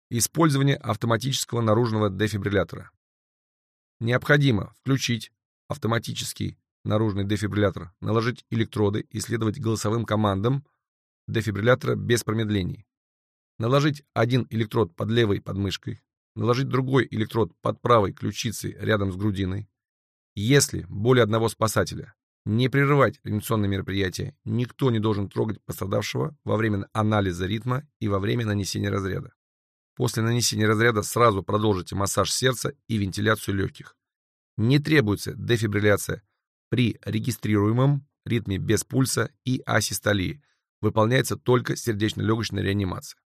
Использование автоматического наружного дефибриллятора. Необходимо включить автоматический наружный дефибриллятор, наложить электроды и следовать голосовым командам дефибриллятора без промедлений. Наложить один электрод под левой подмышкой, наложить другой электрод под правой ключицей рядом с грудиной. Если более одного спасателя, не прерывать реанимационные мероприятия, никто не должен трогать пострадавшего во время анализа ритма и во время нанесения разряда. После нанесения разряда сразу продолжите массаж сердца и вентиляцию легких. Не требуется дефибрилляция при регистрируемом ритме без пульса и асистолии. Выполняется только сердечно-легочная реанимация.